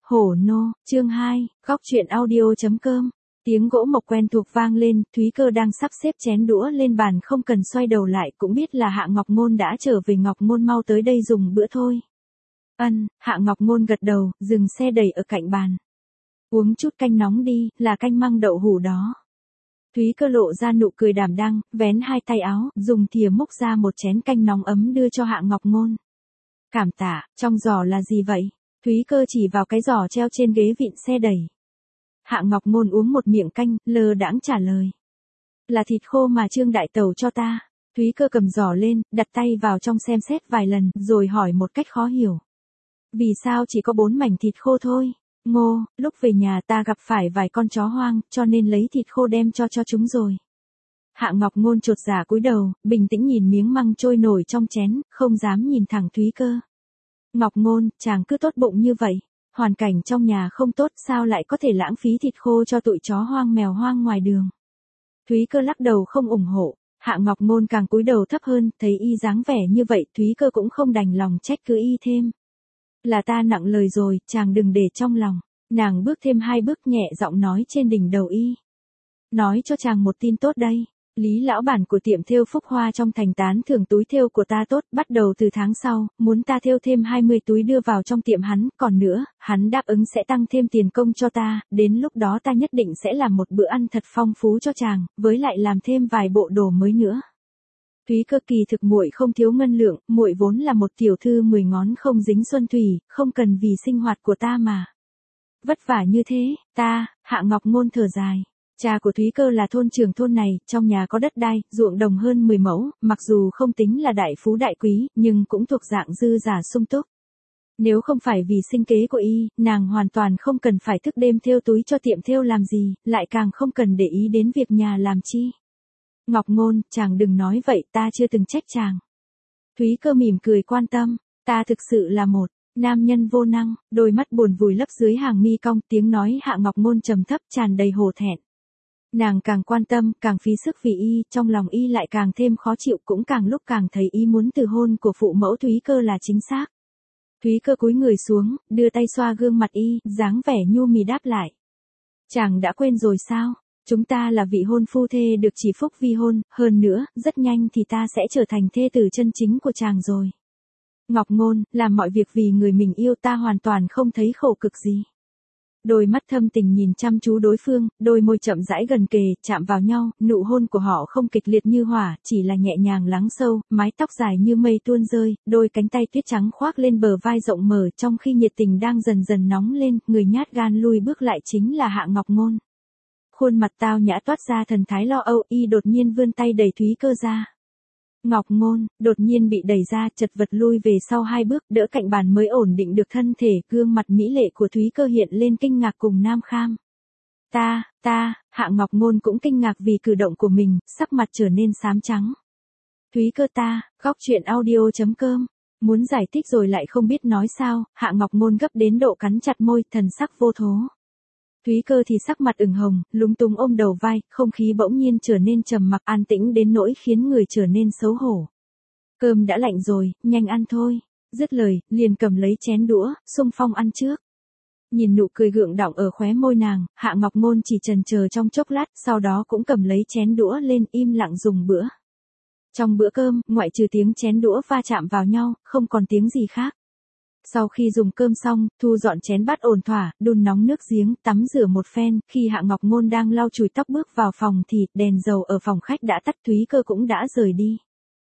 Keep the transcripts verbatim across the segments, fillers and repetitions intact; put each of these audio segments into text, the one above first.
Hổ nô, chương hai, góc truyện audio.com. Tiếng gỗ mộc quen thuộc vang lên, Thúy Cơ đang sắp xếp chén đũa lên bàn không cần xoay đầu lại cũng biết là Hạ Ngọc Ngôn đã trở về. Ngọc Ngôn mau tới đây dùng bữa thôi. Ân, Hạ Ngọc Ngôn gật đầu, dừng xe đẩy ở cạnh bàn. Uống chút canh nóng đi, là canh măng đậu hủ đó. Thúy Cơ lộ ra nụ cười đảm đang, vén hai tay áo, dùng thìa múc ra một chén canh nóng ấm đưa cho Hạ Ngọc Ngôn. Cảm tạ, trong giỏ là gì vậy? Thúy Cơ chỉ vào cái giỏ treo trên ghế vịn xe đẩy. Hạ Ngọc Ngôn uống một miệng canh, lơ đãng trả lời. Là thịt khô mà Trương Đại Tẩu cho ta. Thúy Cơ cầm giỏ lên, đặt tay vào trong xem xét vài lần, rồi hỏi một cách khó hiểu. Vì sao chỉ có bốn mảnh thịt khô thôi? Ngô, lúc về nhà ta gặp phải vài con chó hoang, cho nên lấy thịt khô đem cho cho chúng rồi. Hạ Ngọc Ngôn chột dạ cúi đầu, bình tĩnh nhìn miếng măng trôi nổi trong chén, không dám nhìn thẳng Thúy Cơ. Ngọc Ngôn, chàng cứ tốt bụng như vậy. Hoàn cảnh trong nhà không tốt, sao lại có thể lãng phí thịt khô cho tụi chó hoang mèo hoang ngoài đường. Thúy Cơ lắc đầu không ủng hộ. Hạ Ngọc Ngôn càng cúi đầu thấp hơn, thấy y dáng vẻ như vậy, Thúy Cơ cũng không đành lòng trách cứ y thêm. Là ta nặng lời rồi, chàng đừng để trong lòng. Nàng bước thêm hai bước nhẹ giọng nói trên đỉnh đầu y. Nói cho chàng một tin tốt đây. Lý lão bản của tiệm thêu Phúc Hoa trong thành tán thưởng túi thêu của ta tốt, bắt đầu từ tháng sau, muốn ta thêu thêm hai mươi túi đưa vào trong tiệm hắn, còn nữa, hắn đáp ứng sẽ tăng thêm tiền công cho ta, đến lúc đó ta nhất định sẽ làm một bữa ăn thật phong phú cho chàng, với lại làm thêm vài bộ đồ mới nữa. Thúy Cơ kỳ thực muội không thiếu ngân lượng, muội vốn là một tiểu thư mười ngón không dính xuân thủy, không cần vì sinh hoạt của ta mà vất vả như thế. Ta, Hạ Ngọc Ngôn thở dài. Cha của Thúy Cơ là thôn trưởng thôn này, trong nhà có đất đai, ruộng đồng hơn mười mẫu, mặc dù không tính là đại phú đại quý, nhưng cũng thuộc dạng dư giả sung túc. Nếu không phải vì sinh kế của y, nàng hoàn toàn không cần phải thức đêm thêu túi cho tiệm thêu làm gì, lại càng không cần để ý đến việc nhà làm chi. Ngọc Ngôn, chàng đừng nói vậy, ta chưa từng trách chàng. Thúy Cơ mỉm cười quan tâm, ta thực sự là một nam nhân vô năng, đôi mắt buồn vùi lấp dưới hàng mi cong, tiếng nói Hạ Ngọc Ngôn trầm thấp tràn đầy hổ thẹn. Nàng càng quan tâm, càng phí sức vì y, trong lòng y lại càng thêm khó chịu, cũng càng lúc càng thấy ý muốn từ hôn của phụ mẫu Thúy Cơ là chính xác. Thúy Cơ cúi người xuống, đưa tay xoa gương mặt y, dáng vẻ nhu mì đáp lại. Chàng đã quên rồi sao? Chúng ta là vị hôn phu thê được chỉ phúc vi hôn, hơn nữa, rất nhanh thì ta sẽ trở thành thê tử chân chính của chàng rồi. Ngọc Ngôn, làm mọi việc vì người mình yêu, ta hoàn toàn không thấy khổ cực gì. Đôi mắt thâm tình nhìn chăm chú đối phương, đôi môi chậm rãi gần kề, chạm vào nhau, nụ hôn của họ không kịch liệt như hỏa, chỉ là nhẹ nhàng lắng sâu, mái tóc dài như mây tuôn rơi, đôi cánh tay tuyết trắng khoác lên bờ vai rộng mở, trong khi nhiệt tình đang dần dần nóng lên, người nhát gan lui bước lại chính là Hạ Ngọc Ngôn. Khuôn mặt tao nhã toát ra thần thái lo âu, y đột nhiên vươn tay đẩy Thúy Cơ ra. Ngọc Ngôn, đột nhiên bị đẩy ra, chật vật lui về sau hai bước, đỡ cạnh bàn mới ổn định được thân thể, gương mặt mỹ lệ của Thúy Cơ hiện lên kinh ngạc cùng nam kham. Ta, ta, Hạ Ngọc Ngôn cũng kinh ngạc vì cử động của mình, sắc mặt trở nên xám trắng. Thúy Cơ ta, góc truyện audio.com. Muốn giải thích rồi lại không biết nói sao, Hạ Ngọc Ngôn gấp đến độ cắn chặt môi, thần sắc vô thố. Thúy Cơ thì sắc mặt ửng hồng, lúng túng ôm đầu vai, không khí bỗng nhiên trở nên trầm mặc an tĩnh đến nỗi khiến người trở nên xấu hổ. Cơm đã lạnh rồi, nhanh ăn thôi. Dứt lời, liền cầm lấy chén đũa, xung phong ăn trước. Nhìn nụ cười gượng đọng ở khóe môi nàng, Hạ Ngọc Ngôn chỉ chần chờ trong chốc lát, sau đó cũng cầm lấy chén đũa lên im lặng dùng bữa. Trong bữa cơm, ngoại trừ tiếng chén đũa va chạm vào nhau, không còn tiếng gì khác. Sau khi dùng cơm xong, thu dọn chén bát ổn thỏa, đun nóng nước giếng, tắm rửa một phen, khi Hạ Ngọc Ngôn đang lau chùi tóc bước vào phòng thì đèn dầu ở phòng khách đã tắt, Thúy Cơ cũng đã rời đi.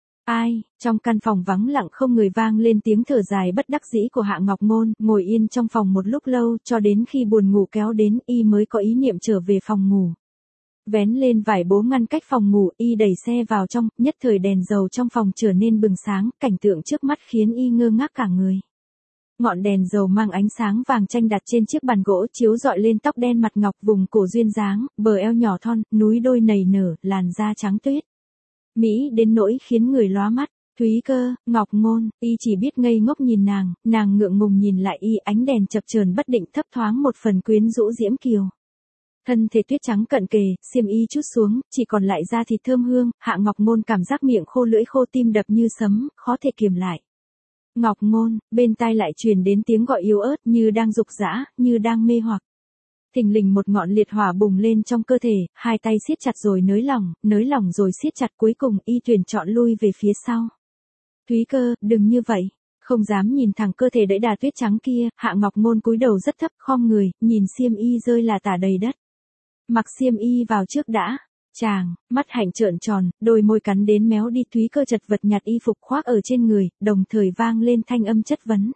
Ai, trong căn phòng vắng lặng không người vang lên tiếng thở dài bất đắc dĩ của Hạ Ngọc Ngôn, ngồi yên trong phòng một lúc lâu, cho đến khi buồn ngủ kéo đến, y mới có ý niệm trở về phòng ngủ. Vén lên vải bố ngăn cách phòng ngủ, y đẩy xe vào trong, nhất thời đèn dầu trong phòng trở nên bừng sáng, cảnh tượng trước mắt khiến y ngơ ngác cả người. Ngọn đèn dầu mang ánh sáng vàng chanh đặt trên chiếc bàn gỗ chiếu rọi lên tóc đen mặt ngọc, vùng cổ duyên dáng, bờ eo nhỏ thon, núi đôi nảy nở, làn da trắng tuyết. Mỹ đến nỗi khiến người lóa mắt. Thúy Cơ, Ngọc Ngôn, y chỉ biết ngây ngốc nhìn nàng, nàng ngượng ngùng nhìn lại y, ánh đèn chập chờn bất định thấp thoáng một phần quyến rũ diễm kiều. Thân thể tuyết trắng cận kề, xiêm y trút xuống, chỉ còn lại da thịt thơm hương, Hạ Ngọc Ngôn cảm giác miệng khô lưỡi khô tim đập như sấm, khó thể kiềm lại. Ngọc Ngôn, bên tai lại truyền đến tiếng gọi yếu ớt như đang dục dã, như đang mê hoặc. Thình lình một ngọn liệt hỏa bùng lên trong cơ thể, hai tay siết chặt rồi nới lỏng, nới lỏng rồi siết chặt, cuối cùng y tuyển chọn lui về phía sau. Thúy Cơ, đừng như vậy. Không dám nhìn thẳng cơ thể đẫy đà tuyết trắng kia, Hạ Ngọc Ngôn cúi đầu rất thấp, khom người, nhìn xiêm y rơi là tả đầy đất. Mặc xiêm y vào trước đã. Chàng, mắt hạnh trợn tròn, đôi môi cắn đến méo đi. Thúy Cơ chật vật nhặt y phục khoác ở trên người, đồng thời vang lên thanh âm chất vấn.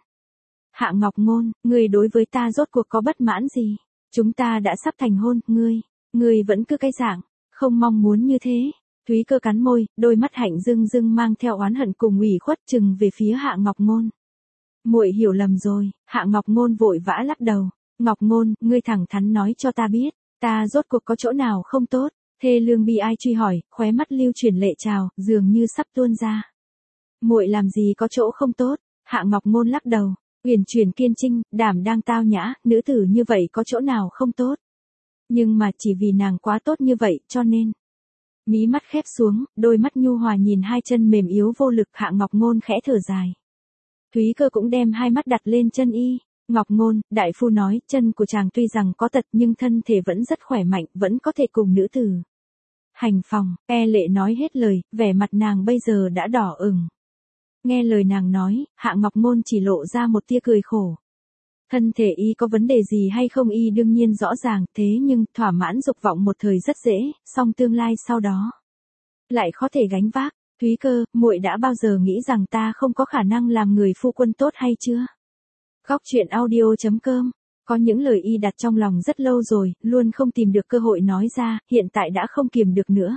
Hạ Ngọc Ngôn, ngươi đối với ta rốt cuộc có bất mãn gì? Chúng ta đã sắp thành hôn, ngươi, ngươi vẫn cứ cái dạng, không mong muốn như thế. Thúy Cơ cắn môi, đôi mắt hạnh rưng rưng mang theo oán hận cùng ủy khuất chừng về phía Hạ Ngọc Ngôn. Muội hiểu lầm rồi. Hạ Ngọc Ngôn vội vã lắc đầu. Ngọc Ngôn, ngươi thẳng thắn nói cho ta biết, ta rốt cuộc có chỗ nào không tốt? Thê lương bi ai truy hỏi, khóe mắt lưu chuyển lệ trào, dường như sắp tuôn ra. Muội làm gì có chỗ không tốt? Hạ Ngọc Ngôn lắc đầu. Uyển chuyển kiên trinh, đảm đang tao nhã, nữ tử như vậy có chỗ nào không tốt? Nhưng mà chỉ vì nàng quá tốt như vậy, cho nên. Mí mắt khép xuống, đôi mắt nhu hòa nhìn hai chân mềm yếu vô lực. Hạ Ngọc Ngôn khẽ thở dài. Thúy Cơ cũng đem hai mắt đặt lên chân y. Ngọc Ngôn, đại phu nói, chân của chàng tuy rằng có tật nhưng thân thể vẫn rất khỏe mạnh, vẫn có thể cùng nữ tử hành phòng. E lệ nói hết lời, vẻ mặt nàng bây giờ đã đỏ ửng. Nghe lời nàng nói, Hạ Ngọc Ngôn chỉ lộ ra một tia cười khổ. Thân thể y có vấn đề gì hay không y đương nhiên rõ ràng, thế nhưng thỏa mãn dục vọng một thời rất dễ, song tương lai sau đó lại khó thể gánh vác. Thúy Cơ, muội đã bao giờ nghĩ rằng ta không có khả năng làm người phu quân tốt hay chưa? Góc truyện audio chấm com. Có những lời y đặt trong lòng rất lâu rồi, luôn không tìm được cơ hội nói ra, hiện tại đã không kiềm được nữa.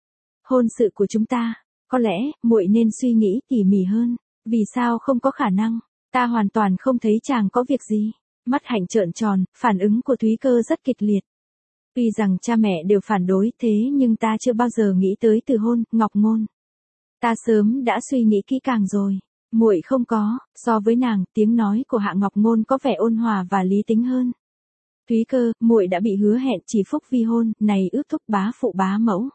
Hôn sự của chúng ta, có lẽ, muội nên suy nghĩ tỉ mỉ hơn. Vì sao không có khả năng? Ta hoàn toàn không thấy chàng có việc gì. Mắt hạnh trợn tròn, phản ứng của Thúy Cơ rất kịch liệt. Tuy rằng cha mẹ đều phản đối thế nhưng ta chưa bao giờ nghĩ tới từ hôn, Ngọc Ngôn. Ta sớm đã suy nghĩ kỹ càng rồi. Muội không có, so với nàng, tiếng nói của Hạ Ngọc Ngôn có vẻ ôn hòa và lý tính hơn. Thúy Cơ, muội đã bị hứa hẹn chỉ phúc vi hôn, này ước thúc bá phụ bá mẫu.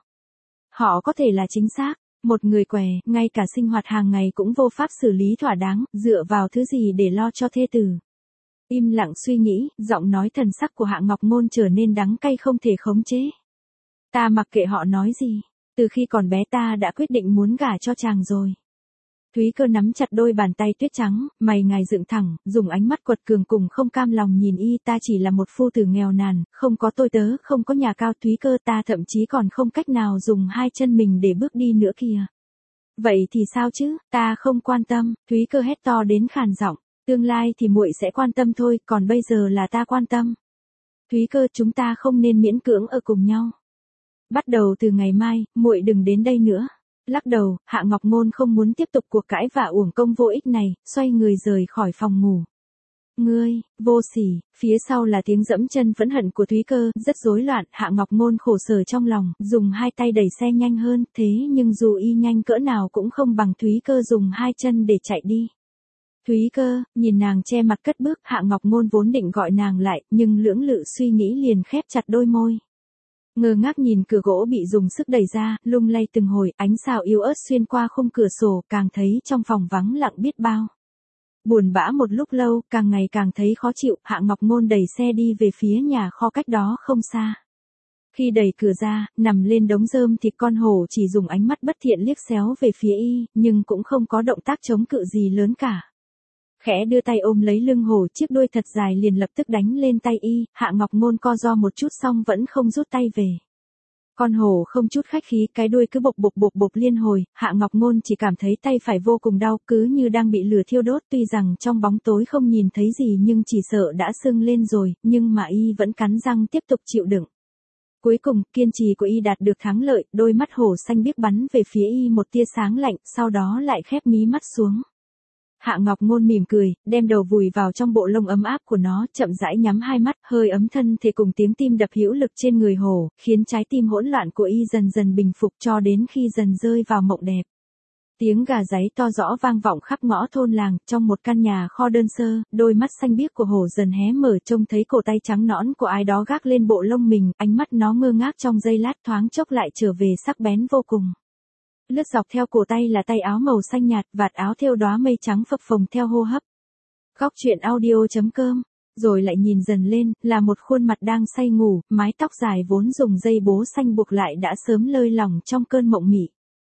Họ có thể là chính xác, một người què, ngay cả sinh hoạt hàng ngày cũng vô pháp xử lý thỏa đáng, dựa vào thứ gì để lo cho thê tử. Im lặng suy nghĩ, giọng nói thần sắc của Hạ Ngọc Ngôn trở nên đắng cay không thể khống chế. Ta mặc kệ họ nói gì, từ khi còn bé ta đã quyết định muốn gả cho chàng rồi. Thúy Cơ nắm chặt đôi bàn tay tuyết trắng, mày ngài dựng thẳng, dùng ánh mắt quật cường cùng không cam lòng nhìn y. Ta chỉ là một phu tử nghèo nàn, không có tôi tớ, không có nhà cao. Thúy Cơ, ta thậm chí còn không cách nào dùng hai chân mình để bước đi nữa kìa. Vậy thì sao chứ, ta không quan tâm. Thúy Cơ hét to đến khàn giọng, tương lai thì muội sẽ quan tâm thôi, còn bây giờ là ta quan tâm. Thúy Cơ, chúng ta không nên miễn cưỡng ở cùng nhau. Bắt đầu từ ngày mai, muội đừng đến đây nữa. Lắc đầu, Hạ Ngọc Ngôn không muốn tiếp tục cuộc cãi vã uổng công vô ích này, xoay người rời khỏi phòng ngủ. Ngươi, vô sỉ. Phía sau là tiếng dẫm chân phẫn hận của Thúy Cơ, rất rối loạn. Hạ Ngọc Ngôn khổ sở trong lòng, dùng hai tay đẩy xe nhanh hơn, thế nhưng dù y nhanh cỡ nào cũng không bằng Thúy Cơ dùng hai chân để chạy đi. Thúy Cơ, nhìn nàng che mặt cất bước. Hạ Ngọc Ngôn vốn định gọi nàng lại, nhưng lưỡng lự suy nghĩ liền khép chặt đôi môi. Ngơ ngác nhìn cửa gỗ bị dùng sức đẩy ra, lung lay từng hồi, ánh sao yếu ớt xuyên qua khung cửa sổ, càng thấy trong phòng vắng lặng biết bao. Buồn bã một lúc lâu, càng ngày càng thấy khó chịu. Hạ Ngọc Ngôn đẩy xe đi về phía nhà kho cách đó không xa. Khi đẩy cửa ra, nằm lên đống rơm thịt con hổ chỉ dùng ánh mắt bất thiện liếc xéo về phía y, nhưng cũng không có động tác chống cự gì lớn cả. Khẽ đưa tay ôm lấy lưng hổ, chiếc đuôi thật dài liền lập tức đánh lên tay y. Hạ Ngọc Ngôn co ro một chút xong vẫn không rút tay về. Con hổ không chút khách khí, cái đuôi cứ bộc bộc bộc bộc liên hồi. Hạ Ngọc Ngôn chỉ cảm thấy tay phải vô cùng đau, cứ như đang bị lửa thiêu đốt. Tuy rằng trong bóng tối không nhìn thấy gì nhưng chỉ sợ đã sưng lên rồi, nhưng mà y vẫn cắn răng tiếp tục chịu đựng. Cuối cùng, kiên trì của y đạt được thắng lợi, đôi mắt hổ xanh biếc bắn về phía y một tia sáng lạnh, sau đó lại khép mí mắt xuống. Hạ Ngọc Ngôn mỉm cười, đem đầu vùi vào trong bộ lông ấm áp của nó, chậm rãi nhắm hai mắt, hơi ấm thân thể cùng tiếng tim đập hữu lực trên người hổ, khiến trái tim hỗn loạn của y dần dần bình phục cho đến khi dần rơi vào mộng đẹp. Tiếng gà gáy to rõ vang vọng khắp ngõ thôn làng, trong một căn nhà kho đơn sơ, đôi mắt xanh biếc của hổ dần hé mở, trông thấy cổ tay trắng nõn của ai đó gác lên bộ lông mình, ánh mắt nó ngơ ngác trong giây lát, thoáng chốc lại trở về sắc bén vô cùng. Lướt dọc theo cổ tay là tay áo màu xanh nhạt, vạt áo thêu đóa mây trắng phập phồng theo hô hấp. Góc truyện audio.com. Rồi lại nhìn dần lên, là một khuôn mặt đang say ngủ, mái tóc dài vốn dùng dây bố xanh buộc lại đã sớm lơi lỏng trong cơn mộng mị.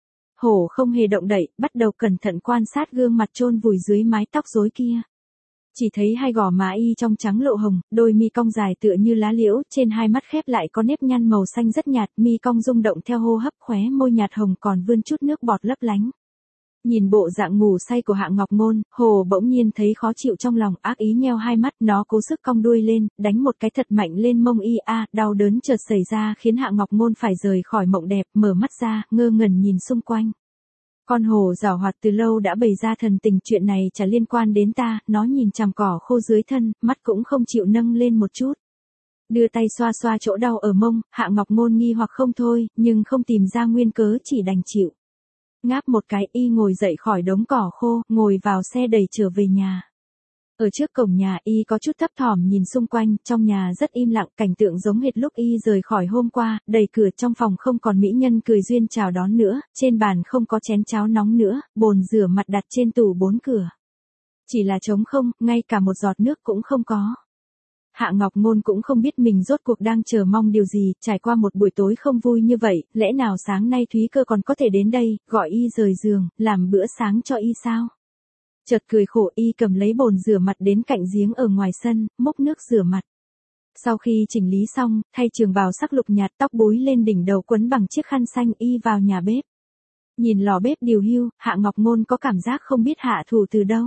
Hổ không hề động đậy, bắt đầu cẩn thận quan sát gương mặt chôn vùi dưới mái tóc rối kia. Chỉ thấy hai gò má y trong trắng lộ hồng, đôi mi cong dài tựa như lá liễu, trên hai mắt khép lại có nếp nhăn màu xanh rất nhạt, mi cong rung động theo hô hấp, khóe môi nhạt hồng còn vươn chút nước bọt lấp lánh. Nhìn bộ dạng ngủ say của Hạ Ngọc Ngôn, Hồ bỗng nhiên thấy khó chịu trong lòng, ác ý nheo hai mắt, nó cố sức cong đuôi lên, đánh một cái thật mạnh lên mông y a, đau đớn chợt xảy ra khiến Hạ Ngọc Ngôn phải rời khỏi mộng đẹp, mở mắt ra, ngơ ngẩn nhìn xung quanh. Con hổ giảo hoạt từ lâu đã bày ra thần tình, chuyện này chả liên quan đến ta, nó nhìn chằm cỏ khô dưới thân, mắt cũng không chịu nâng lên một chút. Đưa tay xoa xoa chỗ đau ở mông, Hạ Ngọc Ngôn nghi hoặc không thôi, nhưng không tìm ra nguyên cớ chỉ đành chịu. Ngáp một cái y ngồi dậy khỏi đống cỏ khô, ngồi vào xe đẩy trở về nhà. Ở trước cổng nhà y có chút thấp thỏm nhìn xung quanh, trong nhà rất im lặng, cảnh tượng giống hệt lúc y rời khỏi hôm qua, đẩy cửa trong phòng không còn mỹ nhân cười duyên chào đón nữa, trên bàn không có chén cháo nóng nữa, bồn rửa mặt đặt trên tủ bốn cửa. Chỉ là trống không, ngay cả một giọt nước cũng không có. Hạ Ngọc Ngôn cũng không biết mình rốt cuộc đang chờ mong điều gì, trải qua một buổi tối không vui như vậy, lẽ nào sáng nay Thúy Cơ còn có thể đến đây, gọi y rời giường, làm bữa sáng cho y sao? Chợt cười khổ y cầm lấy bồn rửa mặt đến cạnh giếng ở ngoài sân, múc nước rửa mặt. Sau khi chỉnh lý xong, thay trường bào sắc lục nhạt, tóc búi lên đỉnh đầu quấn bằng chiếc khăn xanh, y vào nhà bếp. Nhìn lò bếp điều hưu, Hạ Ngọc Ngôn có cảm giác không biết hạ thủ từ đâu.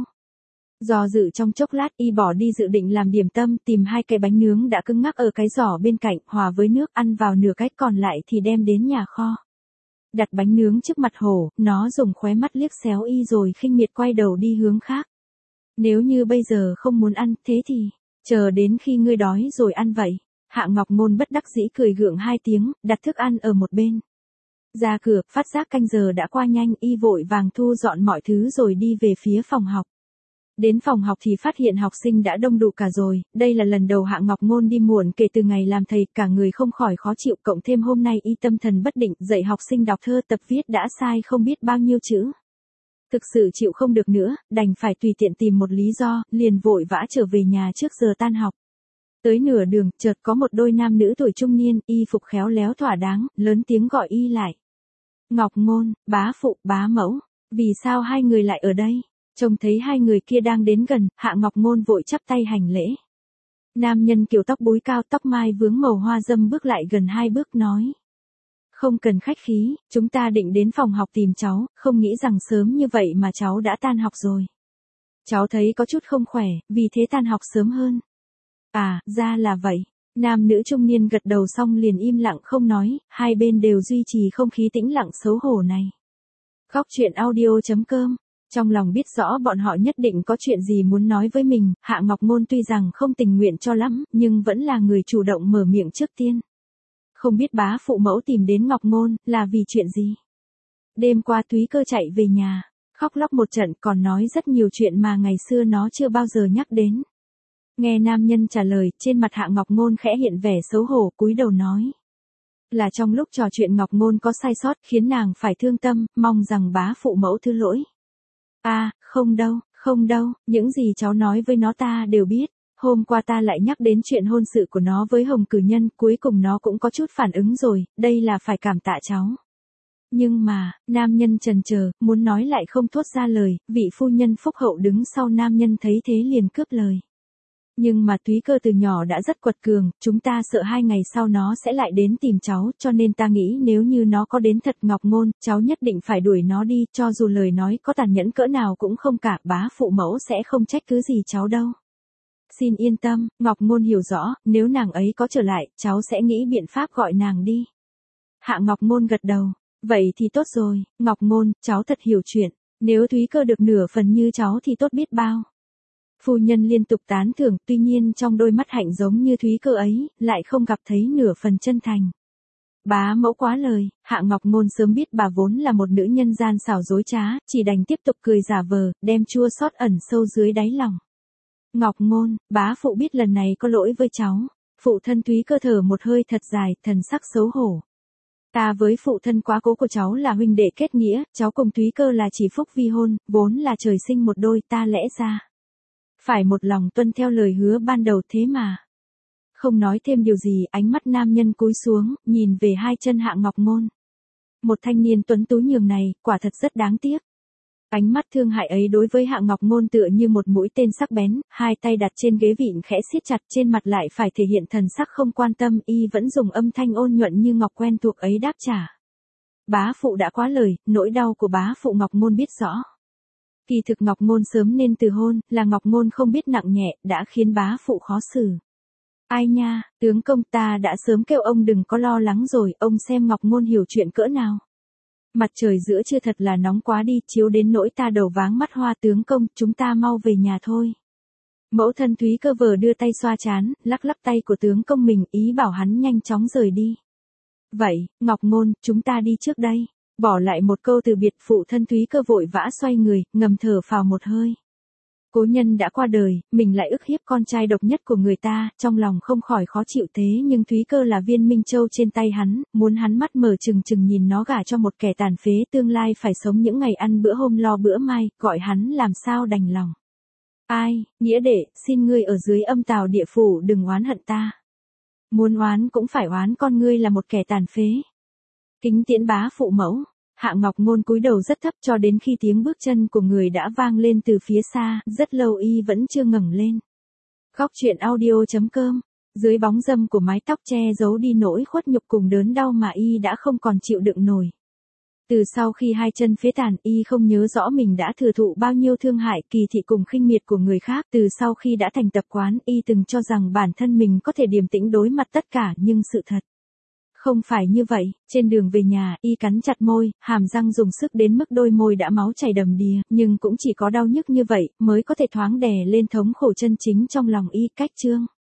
Do dự trong chốc lát y bỏ đi dự định làm điểm tâm, tìm hai cái bánh nướng đã cứng ngắc ở cái giỏ bên cạnh, hòa với nước ăn vào nửa cách còn lại thì đem đến nhà kho. Đặt bánh nướng trước mặt hổ, nó dùng khóe mắt liếc xéo y rồi khinh miệt quay đầu đi hướng khác. Nếu như bây giờ không muốn ăn, thế thì, chờ đến khi ngươi đói rồi ăn vậy. Hạ Ngọc Ngôn bất đắc dĩ cười gượng hai tiếng, đặt thức ăn ở một bên. Ra cửa, phát giác canh giờ đã qua nhanh, y vội vàng thu dọn mọi thứ rồi đi về phía phòng học. Đến phòng học thì phát hiện học sinh đã đông đủ cả rồi, đây là lần đầu Hạ Ngọc Ngôn đi muộn kể từ ngày làm thầy, cả người không khỏi khó chịu, cộng thêm hôm nay y tâm thần bất định, dạy học sinh đọc thơ tập viết đã sai không biết bao nhiêu chữ. Thực sự chịu không được nữa, đành phải tùy tiện tìm một lý do, liền vội vã trở về nhà trước giờ tan học. Tới nửa đường, chợt có một đôi nam nữ tuổi trung niên, y phục khéo léo thỏa đáng, lớn tiếng gọi y lại. Ngọc Ngôn, bá phụ, bá mẫu, vì sao hai người lại ở đây? Trông thấy hai người kia đang đến gần, Hạ Ngọc Ngôn vội chắp tay hành lễ. Nam nhân kiểu tóc búi cao, tóc mai vướng màu hoa dâm bước lại gần hai bước nói. Không cần khách khí, chúng ta định đến phòng học tìm cháu, không nghĩ rằng sớm như vậy mà cháu đã tan học rồi. Cháu thấy có chút không khỏe, vì thế tan học sớm hơn. À, ra là vậy. Nam nữ trung niên gật đầu xong liền im lặng không nói, hai bên đều duy trì không khí tĩnh lặng xấu hổ này. Góc truyện audio.com. Trong lòng biết rõ bọn họ nhất định có chuyện gì muốn nói với mình, Hạ Ngọc Ngôn tuy rằng không tình nguyện cho lắm, nhưng vẫn là người chủ động mở miệng trước tiên. Không biết bá phụ mẫu tìm đến Ngọc Ngôn, là vì chuyện gì? Đêm qua Thúy Cơ chạy về nhà, khóc lóc một trận còn nói rất nhiều chuyện mà ngày xưa nó chưa bao giờ nhắc đến. Nghe nam nhân trả lời, trên mặt Hạ Ngọc Ngôn khẽ hiện vẻ xấu hổ, cúi đầu nói. Là trong lúc trò chuyện Ngọc Ngôn có sai sót khiến nàng phải thương tâm, mong rằng bá phụ mẫu thứ lỗi. À, không đâu, không đâu, những gì cháu nói với nó ta đều biết. Hôm qua ta lại nhắc đến chuyện hôn sự của nó với Hồng Cử Nhân, cuối cùng nó cũng có chút phản ứng rồi, đây là phải cảm tạ cháu. Nhưng mà, nam nhân chần chờ, muốn nói lại không thốt ra lời, vị phu nhân phúc hậu đứng sau nam nhân thấy thế liền cướp lời. Nhưng mà Thúy Cơ từ nhỏ đã rất quật cường, chúng ta sợ hai ngày sau nó sẽ lại đến tìm cháu, cho nên ta nghĩ nếu như nó có đến thật Ngọc Ngôn, cháu nhất định phải đuổi nó đi, cho dù lời nói có tàn nhẫn cỡ nào cũng không cả, bá phụ mẫu sẽ không trách cứ gì cháu đâu. Xin yên tâm, Ngọc Ngôn hiểu rõ, nếu nàng ấy có trở lại, cháu sẽ nghĩ biện pháp gọi nàng đi. Hạ Ngọc Ngôn gật đầu, vậy thì tốt rồi, Ngọc Ngôn, cháu thật hiểu chuyện, nếu Thúy Cơ được nửa phần như cháu thì tốt biết bao. Phu nhân liên tục tán thưởng, tuy nhiên trong đôi mắt hạnh giống như Thúy Cơ ấy, lại không gặp thấy nửa phần chân thành. Bá mẫu quá lời, Hạ Ngọc Ngôn sớm biết bà vốn là một nữ nhân gian xảo dối trá, chỉ đành tiếp tục cười giả vờ, đem chua xót ẩn sâu dưới đáy lòng. Ngọc Ngôn, bá phụ biết lần này có lỗi với cháu. Phụ thân Thúy Cơ thở một hơi thật dài, thần sắc xấu hổ. Ta với phụ thân quá cố của cháu là huynh đệ kết nghĩa, cháu cùng Thúy Cơ là chỉ phúc vi hôn, vốn là trời sinh một đôi, ta lẽ ra phải một lòng tuân theo lời hứa ban đầu thế mà. Không nói thêm điều gì, ánh mắt nam nhân cúi xuống, nhìn về hai chân Hạ Ngọc Ngôn. Một thanh niên tuấn tú nhường này, quả thật rất đáng tiếc. Ánh mắt thương hại ấy đối với Hạ Ngọc Ngôn tựa như một mũi tên sắc bén, hai tay đặt trên ghế vịn khẽ siết chặt, trên mặt lại phải thể hiện thần sắc không quan tâm, y vẫn dùng âm thanh ôn nhuận như ngọc quen thuộc ấy đáp trả. Bá phụ đã quá lời, nỗi đau của bá phụ Ngọc Ngôn biết rõ. Kỳ thực Ngọc Ngôn sớm nên từ hôn, là Ngọc Ngôn không biết nặng nhẹ, đã khiến bá phụ khó xử. Ai nha, tướng công, ta đã sớm kêu ông đừng có lo lắng rồi, ông xem Ngọc Ngôn hiểu chuyện cỡ nào. Mặt trời giữa trưa thật là nóng quá đi, chiếu đến nỗi ta đầu váng mắt hoa. Tướng công, chúng ta mau về nhà thôi. Mẫu thân Thúy Cơ vờ đưa tay xoa trán, lắc lắc tay của tướng công mình, ý bảo hắn nhanh chóng rời đi. Vậy, Ngọc Ngôn, chúng ta đi trước đây. Bỏ lại một câu từ biệt, phụ thân Thúy Cơ vội vã xoay người, ngầm thở phào một hơi. Cố nhân đã qua đời, mình lại ức hiếp con trai độc nhất của người ta, trong lòng không khỏi khó chịu. Thế nhưng Thúy Cơ là viên minh châu trên tay hắn, muốn hắn mắt mở trừng trừng nhìn nó gả cho một kẻ tàn phế, tương lai phải sống những ngày ăn bữa hôm lo bữa mai, gọi hắn làm sao đành lòng. Ai, nghĩa đệ, xin ngươi ở dưới âm tào địa phủ đừng oán hận ta. Muốn oán cũng phải oán con ngươi là một kẻ tàn phế. Kính tiễn bá phụ mẫu. Hạ Ngọc Ngôn cúi đầu rất thấp cho đến khi tiếng bước chân của người đã vang lên từ phía xa, rất lâu y vẫn chưa ngẩng lên. Góc truyện audio chấm com. Dưới bóng râm của mái tóc che giấu đi nỗi khuất nhục cùng đớn đau mà y đã không còn chịu đựng nổi. Từ sau khi hai chân phế tàn, y không nhớ rõ mình đã thừa thụ bao nhiêu thương hại, kỳ thị cùng khinh miệt của người khác. Từ sau khi đã thành tập quán, y từng cho rằng bản thân mình có thể điềm tĩnh đối mặt tất cả, nhưng sự thật không phải như vậy. Trên đường về nhà, y cắn chặt môi, hàm răng dùng sức đến mức đôi môi đã máu chảy đầm đìa, nhưng cũng chỉ có đau nhức như vậy mới có thể thoáng đè lên thống khổ chân chính trong lòng y. Cách chương